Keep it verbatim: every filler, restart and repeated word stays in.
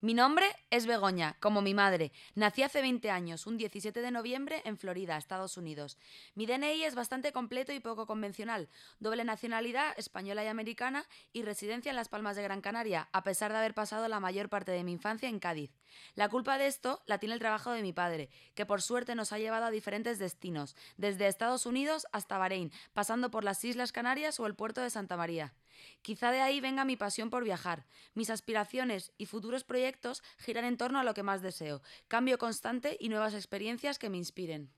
Mi nombre es Begoña, como mi madre. Nací hace veinte años, un diecisiete de noviembre, en Florida, Estados Unidos. Mi D N I es bastante completo y poco convencional. Doble nacionalidad, española y americana, y residencia en Las Palmas de Gran Canaria, a pesar de haber pasado la mayor parte de mi infancia en Cádiz. La culpa de esto la tiene el trabajo de mi padre, que por suerte nos ha llevado a diferentes destinos, desde Estados Unidos hasta Bahrein, pasando por las Islas Canarias o el puerto de Santa María. Quizá de ahí venga mi pasión por viajar. Mis aspiraciones y futuros proyectos giran en torno a lo que más deseo, cambio constante y nuevas experiencias que me inspiren.